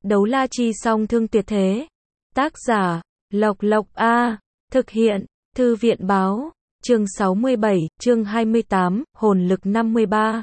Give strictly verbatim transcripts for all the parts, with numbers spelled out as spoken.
Đấu la chi song thương tuyệt thế. Tác giả, Lộc Lộc A. Thực hiện, Thư viện báo. Chương sáu mươi bảy, chương hai mươi tám, hồn lực năm mươi ba.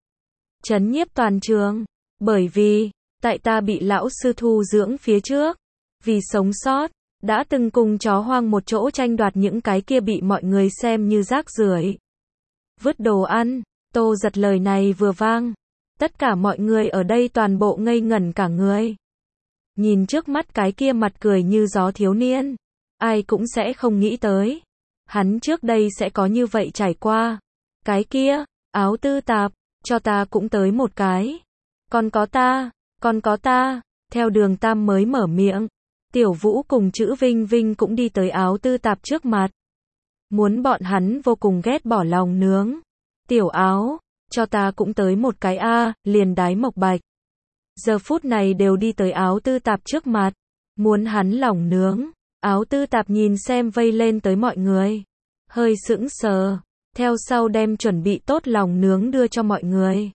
Chấn nhiếp toàn trường. Bởi vì, tại ta bị lão sư thu dưỡng phía trước, vì sống sót, đã từng cùng chó hoang một chỗ tranh đoạt những cái kia bị mọi người xem như rác rưởi. Vứt đồ ăn, Tô Giật lời này vừa vang. Tất cả mọi người ở đây toàn bộ ngây ngẩn cả người. Nhìn trước mắt cái kia mặt cười như gió thiếu niên, ai cũng sẽ không nghĩ tới. Hắn trước đây sẽ có như vậy trải qua. Cái kia, áo tư tạp, cho ta cũng tới một cái. Còn có ta, còn có ta, theo Đường Tam mới mở miệng. Tiểu Vũ cùng Chữ Vinh Vinh cũng đi tới áo tư tạp trước mặt. Muốn bọn hắn vô cùng ghét bỏ lòng nướng. Tiểu Áo, cho ta cũng tới một cái a, liền Đái Mộc Bạch. Giờ phút này đều đi tới áo tư tạp trước mặt. Muốn hắn lòng nướng. Áo tư tạp nhìn xem vây lên tới mọi người. Hơi sững sờ. Theo sau đem chuẩn bị tốt lòng nướng đưa cho mọi người.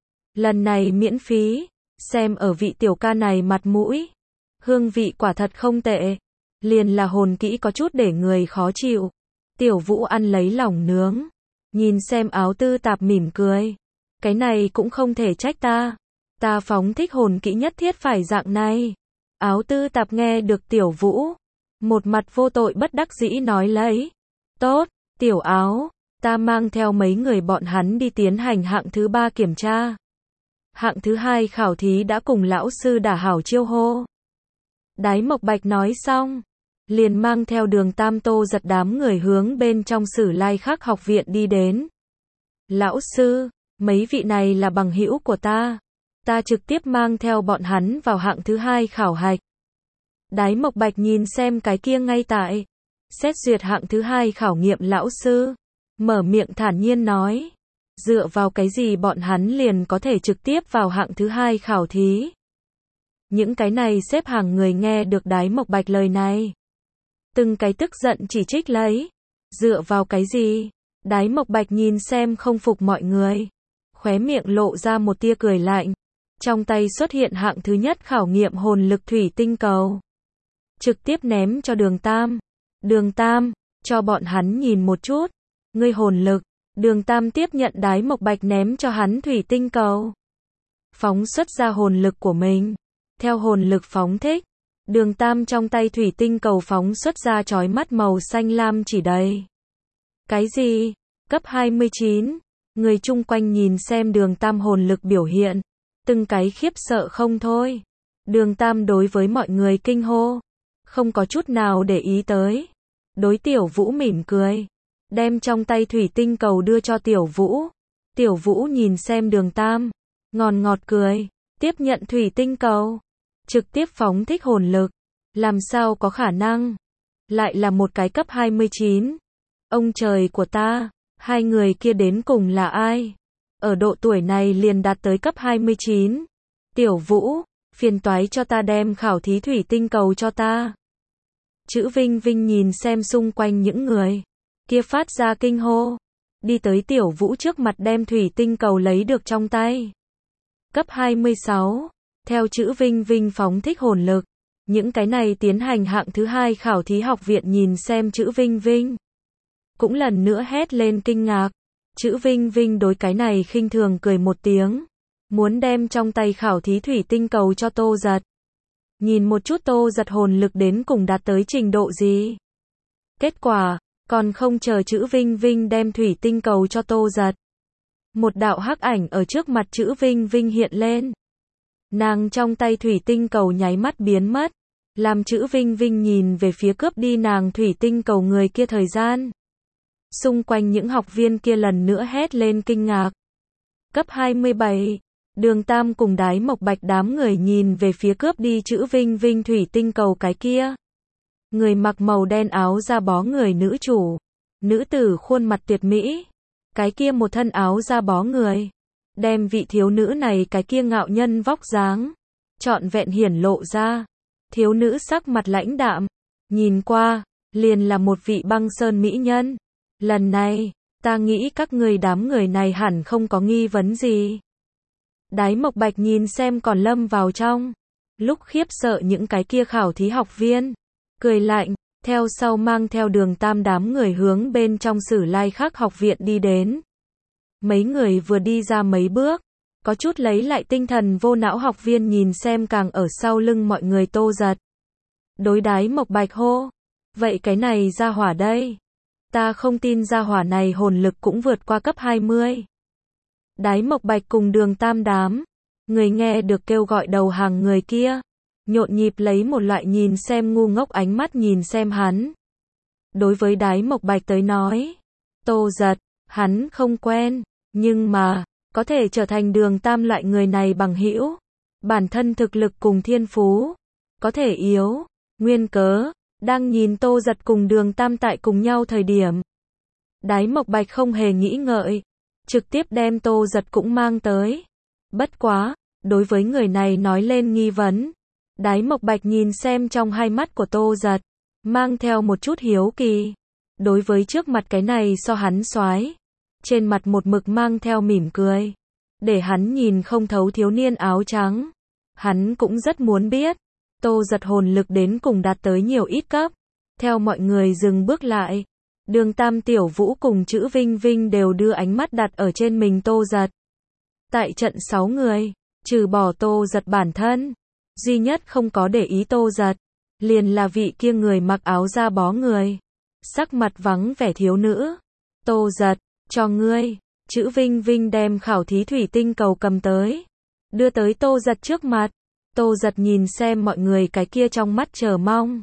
Lần này miễn phí. Xem ở vị tiểu ca này mặt mũi. Hương vị quả thật không tệ. Liền là hồn kỹ có chút để người khó chịu. Tiểu Vũ ăn lấy lòng nướng. Nhìn xem áo tư tạp mỉm cười. Cái này cũng không thể trách ta. Ta phóng thích hồn kỹ nhất thiết phải dạng này. Áo tư tạp nghe được Tiểu Vũ. Một mặt vô tội bất đắc dĩ nói lấy. Tốt, Tiểu Áo. Ta mang theo mấy người bọn hắn đi tiến hành hạng thứ ba kiểm tra. Hạng thứ hai khảo thí đã cùng lão sư đả hảo chiêu hô. Đái Mộc Bạch nói xong. Liền mang theo Đường Tam Tô Giật đám người hướng bên trong Sử Lai Khắc học viện đi đến. Lão sư, mấy vị này là bằng hữu của ta. Ta trực tiếp mang theo bọn hắn vào hạng thứ hai khảo hạch. Đái Mộc Bạch nhìn xem cái kia ngay tại xét duyệt hạng thứ hai khảo nghiệm lão sư. Mở miệng thản nhiên nói. Dựa vào cái gì bọn hắn liền có thể trực tiếp vào hạng thứ hai khảo thí. Những cái này xếp hàng người nghe được Đái Mộc Bạch lời này. Từng cái tức giận chỉ trích lấy. Dựa vào cái gì? Đái Mộc Bạch nhìn xem không phục mọi người. Khóe miệng lộ ra một tia cười lạnh. Trong tay xuất hiện hạng thứ nhất khảo nghiệm hồn lực thủy tinh cầu. Trực tiếp ném cho Đường Tam. Đường Tam, cho bọn hắn nhìn một chút. Ngươi hồn lực. Đường Tam tiếp nhận Đái Mộc Bạch ném cho hắn thủy tinh cầu. Phóng xuất ra hồn lực của mình. Theo hồn lực phóng thích. Đường Tam trong tay thủy tinh cầu phóng xuất ra chói mắt màu xanh lam chỉ đầy. Cái gì? Cấp hai mươi chín. Người chung quanh nhìn xem Đường Tam hồn lực biểu hiện. Từng cái khiếp sợ không thôi. Đường Tam đối với mọi người kinh hô. Không có chút nào để ý tới. Đối Tiểu Vũ mỉm cười. Đem trong tay thủy tinh cầu đưa cho Tiểu Vũ. Tiểu Vũ nhìn xem Đường Tam. Ngọt ngọt cười. Tiếp nhận thủy tinh cầu. Trực tiếp phóng thích hồn lực. Làm sao có khả năng? Lại là một cái cấp hai mươi chín. Ông trời của ta. Hai người kia đến cùng là ai? Ở độ tuổi này liền đạt tới cấp hai mươi chín. Tiểu Vũ, phiền toái cho ta đem khảo thí thủy tinh cầu cho ta. Chữ Vinh Vinh nhìn xem xung quanh những người kia phát ra kinh hô. Đi tới Tiểu Vũ trước mặt đem thủy tinh cầu lấy được trong tay. Cấp hai mươi sáu. Theo Chữ Vinh Vinh phóng thích hồn lực. Những cái này tiến hành hạng thứ hai khảo thí học viện nhìn xem Chữ Vinh Vinh. Cũng lần nữa hét lên kinh ngạc. Chữ Vinh Vinh đối cái này khinh thường cười một tiếng. Muốn đem trong tay khảo thí thủy tinh cầu cho Tô Giật. Nhìn một chút Tô Giật hồn lực đến cùng đạt tới trình độ gì. Kết quả, còn không chờ Chữ Vinh Vinh đem thủy tinh cầu cho Tô Giật. Một đạo hắc ảnh ở trước mặt Chữ Vinh Vinh hiện lên. Nàng trong tay thủy tinh cầu nháy mắt biến mất. Làm Chữ Vinh Vinh nhìn về phía cướp đi nàng thủy tinh cầu người kia thời gian. Xung quanh những học viên kia lần nữa hét lên kinh ngạc. Cấp hai mươi bảy. Đường Tam cùng Đái Mộc Bạch đám người nhìn về phía cướp đi Chữ Vinh Vinh thủy tinh cầu cái kia. Người mặc màu đen áo da bó người nữ chủ. Nữ tử khuôn mặt tuyệt mỹ. Cái kia một thân áo da bó người. Đem vị thiếu nữ này cái kia ngạo nhân vóc dáng. Trọn vẹn hiển lộ ra. Thiếu nữ sắc mặt lãnh đạm. Nhìn qua, liền là một vị băng sơn mỹ nhân. Lần này, ta nghĩ các người đám người này hẳn không có nghi vấn gì. Đái Mộc Bạch nhìn xem còn lâm vào trong lúc khiếp sợ những cái kia khảo thí học viên, cười lạnh, theo sau mang theo Đường Tam đám người hướng bên trong Sử Lai Khắc học viện đi đến. Mấy người vừa đi ra mấy bước, có chút lấy lại tinh thần vô não học viên nhìn xem càng ở sau lưng mọi người Tô Giật. Đối Đái Mộc Bạch hô, vậy cái này ra hỏa đây. Ta không tin ra hỏa này hồn lực cũng vượt qua cấp hai mươi. Đái Mộc Bạch cùng Đường Tam đám, người nghe được kêu gọi đầu hàng người kia, nhộn nhịp lấy một loại nhìn xem ngu ngốc ánh mắt nhìn xem hắn. Đối với Đái Mộc Bạch tới nói, Tô Giật, hắn không quen, nhưng mà, có thể trở thành Đường Tam loại người này bằng hữu, bản thân thực lực cùng thiên phú, có thể yếu, nguyên cớ, đang nhìn Tô Giật cùng Đường Tam tại cùng nhau thời điểm. Đái Mộc Bạch không hề nghĩ ngợi, trực tiếp đem Tô Giật cũng mang tới. Bất quá, đối với người này nói lên nghi vấn, Đái Mộc Bạch nhìn xem trong hai mắt của Tô Giật, mang theo một chút hiếu kỳ. Đối với trước mặt cái này so hắn soái, trên mặt một mực mang theo mỉm cười, để hắn nhìn không thấu thiếu niên áo trắng. Hắn cũng rất muốn biết, Tô Giật hồn lực đến cùng đạt tới nhiều ít cấp. Theo mọi người dừng bước lại, Đường Tam Tiểu Vũ cùng Chữ Vinh Vinh đều đưa ánh mắt đặt ở trên mình Tô Giật. Tại trận sáu người, trừ bỏ Tô Giật bản thân, duy nhất không có để ý Tô Giật, liền là vị kia người mặc áo da bó người, sắc mặt vắng vẻ thiếu nữ. Tô Giật, cho ngươi. Chữ Vinh Vinh đem khảo thí thủy tinh cầu cầm tới, đưa tới Tô Giật trước mặt. Tô Giật nhìn xem mọi người cái kia trong mắt chờ mong,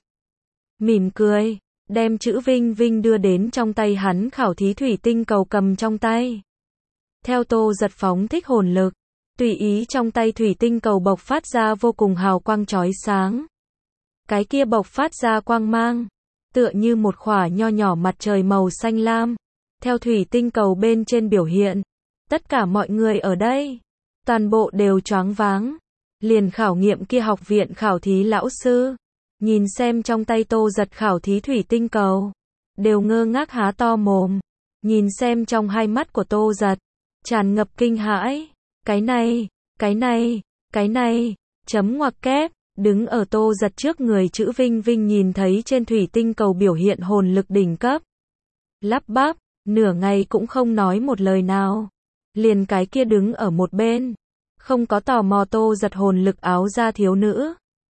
mỉm cười, đem Chữ Vinh Vinh đưa đến trong tay hắn khảo thí thủy tinh cầu cầm trong tay. Theo Tô Giật phóng thích hồn lực, tùy ý trong tay thủy tinh cầu bộc phát ra vô cùng hào quang chói sáng. Cái kia bộc phát ra quang mang, tựa như một khỏa nho nhỏ mặt trời màu xanh lam. Theo thủy tinh cầu bên trên biểu hiện, tất cả mọi người ở đây, toàn bộ đều choáng váng. Liền khảo nghiệm kia học viện khảo thí lão sư, nhìn xem trong tay Tô Giật khảo thí thủy tinh cầu, đều ngơ ngác há to mồm, nhìn xem trong hai mắt của Tô Giật, tràn ngập kinh hãi. Cái này, cái này, cái này, chấm ngoặc kép, đứng ở Tô Giật trước người Chữ Vinh Vinh nhìn thấy trên thủy tinh cầu biểu hiện hồn lực đỉnh cấp. Lắp bắp, nửa ngày cũng không nói một lời nào. Liền cái kia đứng ở một bên, không có tò mò Tô Giật hồn lực áo da thiếu nữ.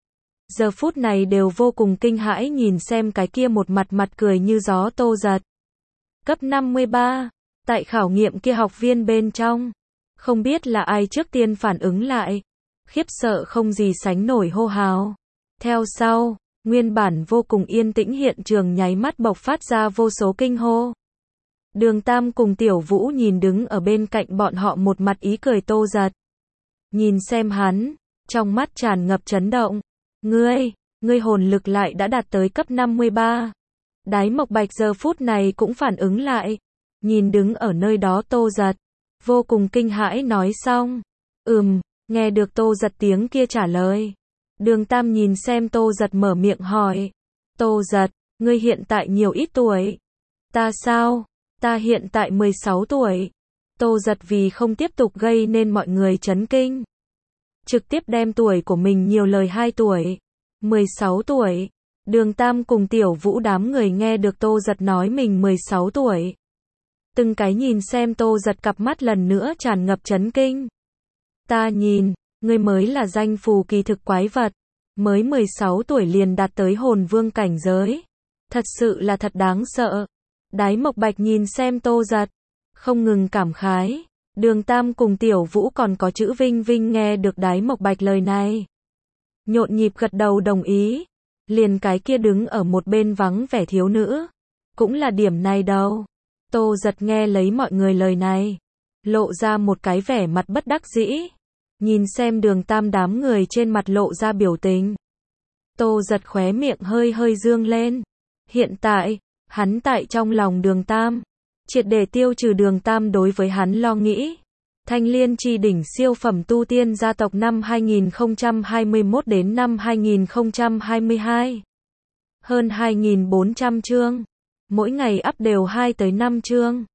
Giờ phút này đều vô cùng kinh hãi nhìn xem cái kia một mặt mặt cười như gió Tô Giật. Cấp năm mươi ba, tại khảo nghiệm kia học viên bên trong, không biết là ai trước tiên phản ứng lại, khiếp sợ không gì sánh nổi hô hào. Theo sau, nguyên bản vô cùng yên tĩnh hiện trường nháy mắt bộc phát ra vô số kinh hô. Đường Tam cùng Tiểu Vũ nhìn đứng ở bên cạnh bọn họ một mặt ý cười Tô Giật. Nhìn xem hắn, trong mắt tràn ngập chấn động. Ngươi, ngươi hồn lực lại đã đạt tới cấp năm mươi ba. Đái Mộc Bạch giờ phút này cũng phản ứng lại, nhìn đứng ở nơi đó Tô Giật, vô cùng kinh hãi nói xong. Ừm, nghe được Tô Giật tiếng kia trả lời. Đường Tam nhìn xem Tô Giật mở miệng hỏi. Tô Giật, ngươi hiện tại nhiều ít tuổi? Ta sao? Ta hiện tại mười sáu tuổi. Tô Giật vì không tiếp tục gây nên mọi người chấn kinh, trực tiếp đem tuổi của mình nhiều lời hai tuổi. mười sáu tuổi. Đường Tam cùng Tiểu Vũ đám người nghe được Tô Giật nói mình mười sáu tuổi. Từng cái nhìn xem Tô Giật cặp mắt lần nữa tràn ngập chấn kinh. Ta nhìn, ngươi mới là danh phù kỳ thực quái vật. Mới mười sáu tuổi liền đạt tới hồn vương cảnh giới. Thật sự là thật đáng sợ. Đái Mộc Bạch nhìn xem Tô Giật, không ngừng cảm khái. Đường Tam cùng Tiểu Vũ còn có Chữ Vinh Vinh nghe được Đái Mộc Bạch lời này, nhộn nhịp gật đầu đồng ý. Liền cái kia đứng ở một bên vắng vẻ thiếu nữ, cũng là điểm này đâu. Tô Giật nghe lấy mọi người lời này, lộ ra một cái vẻ mặt bất đắc dĩ. Nhìn xem Đường Tam đám người trên mặt lộ ra biểu tình, Tô Giật khóe miệng hơi hơi dương lên. Hiện tại, hắn tại trong lòng Đường Tam, triệt để tiêu trừ Đường Tam đối với hắn lo nghĩ. Thanh Liên Chi đỉnh siêu phẩm tu tiên gia tộc năm hai nghìn không trăm hai mươi mốt đến năm hai nghìn không trăm hai mươi hai. Hơn hai nghìn bốn trăm chương. Mỗi ngày up đều hai tới năm chương.